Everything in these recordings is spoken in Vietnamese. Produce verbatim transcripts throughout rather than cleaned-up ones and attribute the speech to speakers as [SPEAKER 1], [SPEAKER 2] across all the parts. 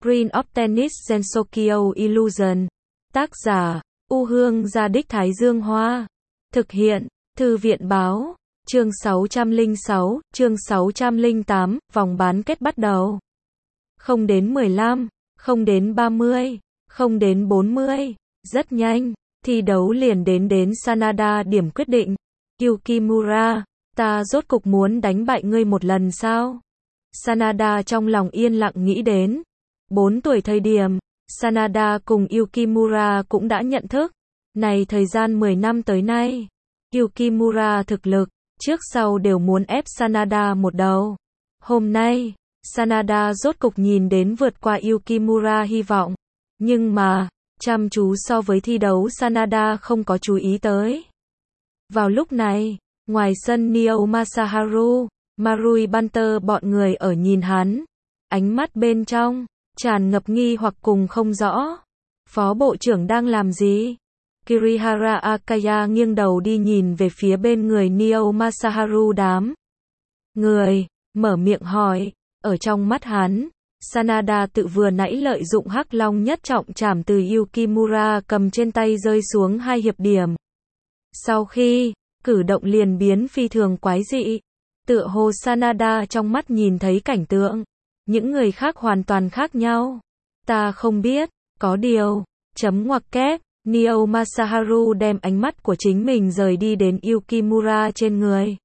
[SPEAKER 1] Queen of Tennis Sensokyo Illusion. Tác giả, U Hương Gia Đích Thái Dương Hoa. Thực hiện, Thư viện Báo. Chương sáu trăm lẻ sáu, chương sáu trăm lẻ tám, vòng bán kết bắt đầu. Không đến mười lăm, không đến ba mươi, không đến bốn mươi. Rất nhanh, thi đấu liền đến đến Sanada điểm quyết định. Yukimura, ta rốt cục muốn đánh bại ngươi một lần sao? Sanada trong lòng yên lặng nghĩ đến. Bốn tuổi thời điểm, Sanada cùng Yukimura cũng đã nhận thức. Này thời gian mười năm tới nay, Yukimura thực lực, trước sau đều muốn ép Sanada một đầu. Hôm nay, Sanada rốt cục nhìn đến vượt qua Yukimura hy vọng. Nhưng mà, chăm chú so với thi đấu Sanada không có chú ý tới. Vào lúc này, ngoài sân Neo Masaharu, Marui Banter bọn người ở nhìn hắn. Ánh mắt bên trong, tràn ngập nghi hoặc cùng không rõ. Phó bộ trưởng đang làm gì? Kirihara Akaya nghiêng đầu đi nhìn về phía bên người Neo Masaharu đám người, mở miệng hỏi. Ở trong mắt hắn, Sanada tự vừa nãy lợi dụng Hắc Long nhất trọng trảm từ Yukimura cầm trên tay rơi xuống hai hiệp điểm. Sau khi, cử động liền biến phi thường quái dị. Tựa hồ Sanada trong mắt nhìn thấy cảnh tượng. Những người khác hoàn toàn khác nhau. Ta không biết, có điều, chấm ngoặc kép, Neo Masaharu đem ánh mắt của chính mình rời đi đến Yukimura trên người.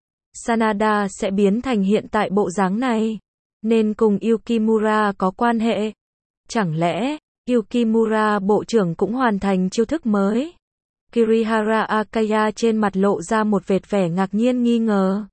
[SPEAKER 1] Sanada sẽ biến thành hiện tại bộ dáng này, nên cùng Yukimura có quan hệ. Chẳng lẽ, Yukimura bộ trưởng cũng hoàn thành chiêu thức mới? Kirihara Akaya trên mặt lộ ra một vệt vẻ ngạc nhiên nghi ngờ.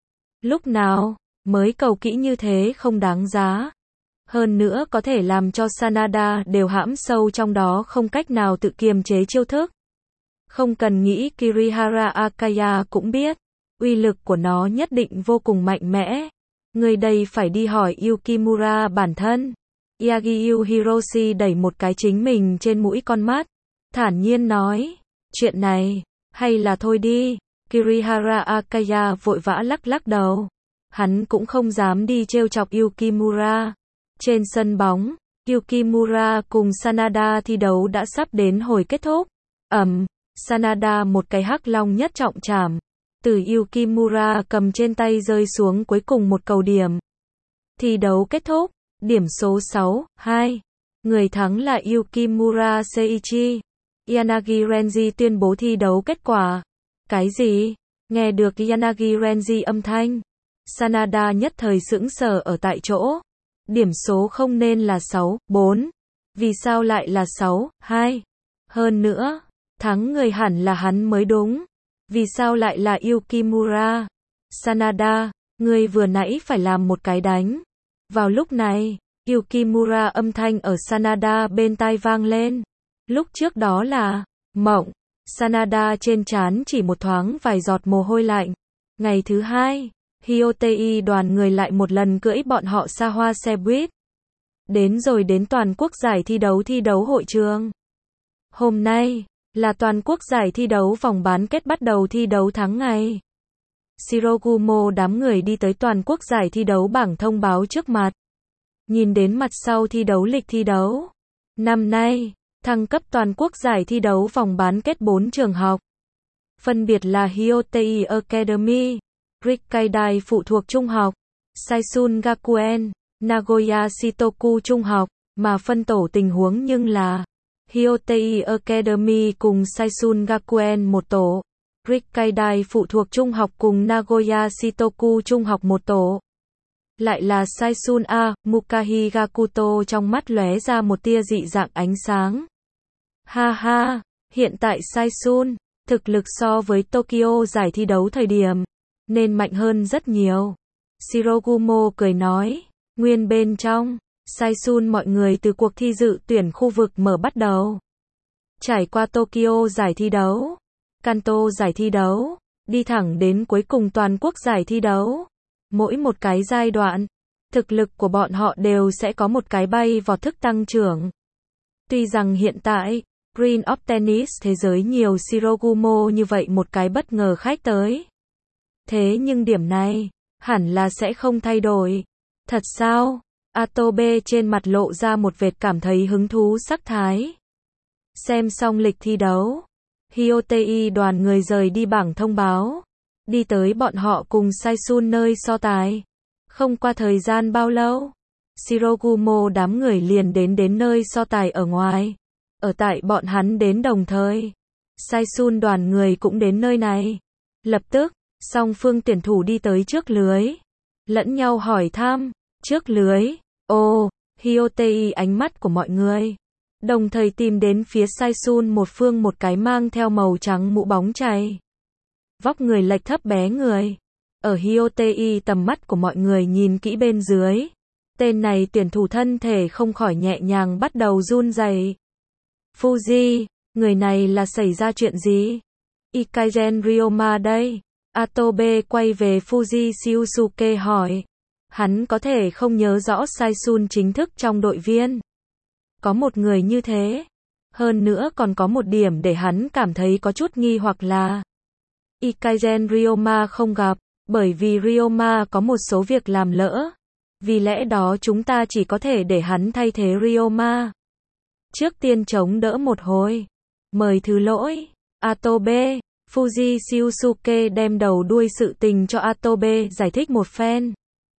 [SPEAKER 1] Lúc nào, mới cầu kỹ như thế không đáng giá. Hơn nữa có thể làm cho Sanada đều hãm sâu trong đó không cách nào tự kiềm chế chiêu thức. Không cần nghĩ Kirihara Akaya cũng biết, uy lực của nó nhất định vô cùng mạnh mẽ. Người đây phải đi hỏi Yukimura bản thân. Yagyu Hiroshi đẩy một cái chính mình trên mũi con mắt, thản nhiên nói, chuyện này, hay là thôi đi. Kirihara Akaya vội vã lắc lắc đầu. Hắn cũng không dám đi trêu chọc Yukimura. Trên sân bóng, Yukimura cùng Sanada thi đấu đã sắp đến hồi kết thúc. Ầm, Sanada một cái Hắc Long nhất trọng trảm từ Yukimura cầm trên tay rơi xuống cuối cùng một cầu điểm. Thi đấu kết thúc, điểm số sáu hai. Người thắng là Yukimura Seiichi. Yanagi Renji tuyên bố thi đấu kết quả. Cái gì? Nghe được Yanagi Renji âm thanh, Sanada nhất thời sững sờ ở tại chỗ. Điểm số không nên là sáu bốn. Vì sao lại là sáu hai? Hơn nữa, thắng người hẳn là hắn mới đúng. Vì sao lại là Yukimura? Sanada, ngươi vừa nãy phải làm một cái đánh. Vào lúc này, Yukimura âm thanh ở Sanada bên tai vang lên. Lúc trước đó là mộng. Sanada trên trán chỉ một thoáng vài giọt mồ hôi lạnh. Ngày thứ hai, Hyotei đoàn người lại một lần cưỡi bọn họ xa hoa xe buýt. Đến rồi đến toàn quốc giải thi đấu thi đấu hội trường. Hôm nay, là toàn quốc giải thi đấu vòng bán kết bắt đầu thi đấu tháng ngày. Shirogumo đám người đi tới toàn quốc giải thi đấu bảng thông báo trước mặt. Nhìn đến mặt sau thi đấu lịch thi đấu. Năm nay, thăng cấp toàn quốc giải thi đấu vòng bán kết bốn trường học. Phân biệt là Hyotei Academy, Rikkaidai phụ thuộc trung học, Saisun Gakuen, Nagoya Shitoku trung học, mà phân tổ tình huống nhưng là Hyotei Academy cùng Saisun Gakuen một tổ, Rikkaidai phụ thuộc trung học cùng Nagoya Shitoku trung học một tổ. Lại là Saisun A, Mukahi Gakuto trong mắt lóe ra một tia dị dạng ánh sáng. Ha ha, hiện tại Saisun, thực lực so với Tokyo giải thi đấu thời điểm, nên mạnh hơn rất nhiều. Shirogumo cười nói, nguyên bên trong, Saisun mọi người từ cuộc thi dự tuyển khu vực mở bắt đầu. Trải qua Tokyo giải thi đấu, Kanto giải thi đấu, đi thẳng đến cuối cùng toàn quốc giải thi đấu. Mỗi một cái giai đoạn, thực lực của bọn họ đều sẽ có một cái bay vọt thức tăng trưởng. Tuy rằng hiện tại, Queen of Tennis thế giới nhiều Shirogumo như vậy một cái bất ngờ khách tới. Thế nhưng điểm này, hẳn là sẽ không thay đổi. Thật sao? Atobe trên mặt lộ ra một vệt cảm thấy hứng thú sắc thái. Xem xong lịch thi đấu, Hyotei đoàn người rời đi bảng thông báo, đi tới bọn họ cùng Saisun nơi so tài. Không qua thời gian bao lâu, Shirogumo đám người liền đến đến nơi so tài ở ngoài. Ở tại bọn hắn đến đồng thời, Saisun đoàn người cũng đến nơi này. Lập tức, song phương tuyển thủ đi tới trước lưới, lẫn nhau hỏi thăm, trước lưới. Ồ, Hyotei ánh mắt của mọi người đồng thời tìm đến phía Saisun một phương một cái mang theo màu trắng mũ bóng chày. Vóc người lệch thấp bé người. Ở Hyotei tầm mắt của mọi người nhìn kỹ bên dưới. Tên này tuyển thủ thân thể không khỏi nhẹ nhàng bắt đầu run rẩy. Fuji, người này là xảy ra chuyện gì? Ikagen Ryoma đây. Atobe quay về Fuji Shiusuke hỏi. Hắn có thể không nhớ rõ Saisun chính thức trong đội viên. Có một người như thế. Hơn nữa còn có một điểm để hắn cảm thấy có chút nghi hoặc là Ikagen Ryoma không gặp, bởi vì Ryoma có một số việc làm lỡ. Vì lẽ đó chúng ta chỉ có thể để hắn thay thế Ryoma. Trước tiên chống đỡ một hồi. Mời thứ lỗi. Atobe, Fuji Shiusuke đem đầu đuôi sự tình cho Atobe giải thích một phen.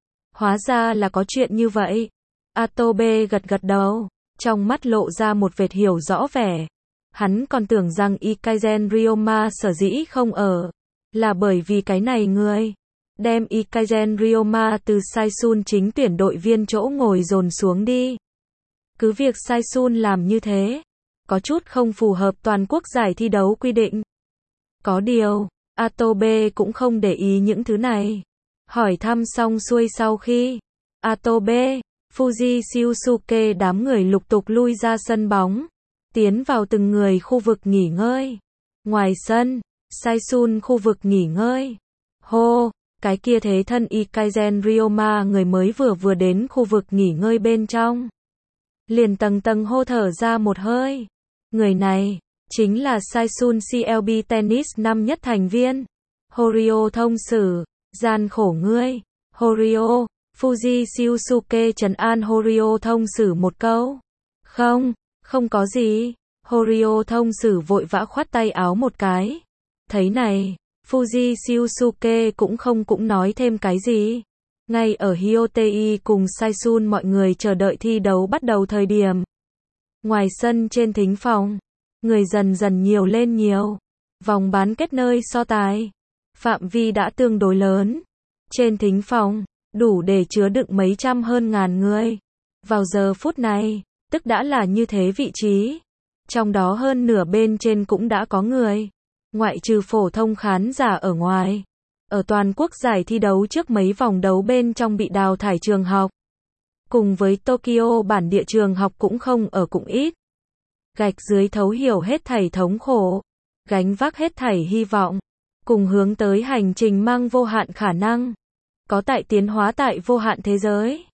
[SPEAKER 1] Hóa ra là có chuyện như vậy. Atobe gật gật đầu, trong mắt lộ ra một vệt hiểu rõ vẻ. Hắn còn tưởng rằng Ikagen Ryoma sở dĩ không ở, là bởi vì cái này người đem Ikagen Ryoma từ Saisun chính tuyển đội viên chỗ ngồi dồn xuống đi. Cứ việc Saisun làm như thế, có chút không phù hợp toàn quốc giải thi đấu quy định. Có điều, Atobe cũng không để ý những thứ này. Hỏi thăm xong xuôi sau khi Atobe, Fuji Shiusuke đám người lục tục lui ra sân bóng, tiến vào từng người khu vực nghỉ ngơi. Ngoài sân, Saisun khu vực nghỉ ngơi. Hô, cái kia thế thân Ikagen Ryoma người mới vừa vừa đến khu vực nghỉ ngơi bên trong. Liền tầng tầng hô thở ra một hơi. Người này, chính là Saisun xê lờ bê Tennis năm nhất thành viên. Horio thông sử, gian khổ ngươi. Horio, Fuji Shiusuke trấn an Horio thông sử một câu. Không, không có gì. Horio thông sử vội vã khoát tay áo một cái. Thấy này, Fuji Shiusuke cũng không cũng nói thêm cái gì. Ngay ở Hyotei cùng Saisun mọi người chờ đợi thi đấu bắt đầu thời điểm. Ngoài sân trên thính phòng, người dần dần nhiều lên nhiều. Vòng bán kết nơi so tài, phạm vi đã tương đối lớn. Trên thính phòng, đủ để chứa đựng mấy trăm hơn ngàn người. Vào giờ phút này, tức đã là như thế vị trí. Trong đó hơn nửa bên trên cũng đã có người. Ngoại trừ phổ thông khán giả ở ngoài. Ở toàn quốc giải thi đấu trước mấy vòng đấu bên trong bị đào thải trường học. Cùng với Tokyo bản địa trường học cũng không ở cũng ít. Gạch dưới thấu hiểu hết thảy thống khổ. Gánh vác hết thảy hy vọng. Cùng hướng tới hành trình mang vô hạn khả năng. Có tại tiến hóa tại vô hạn thế giới.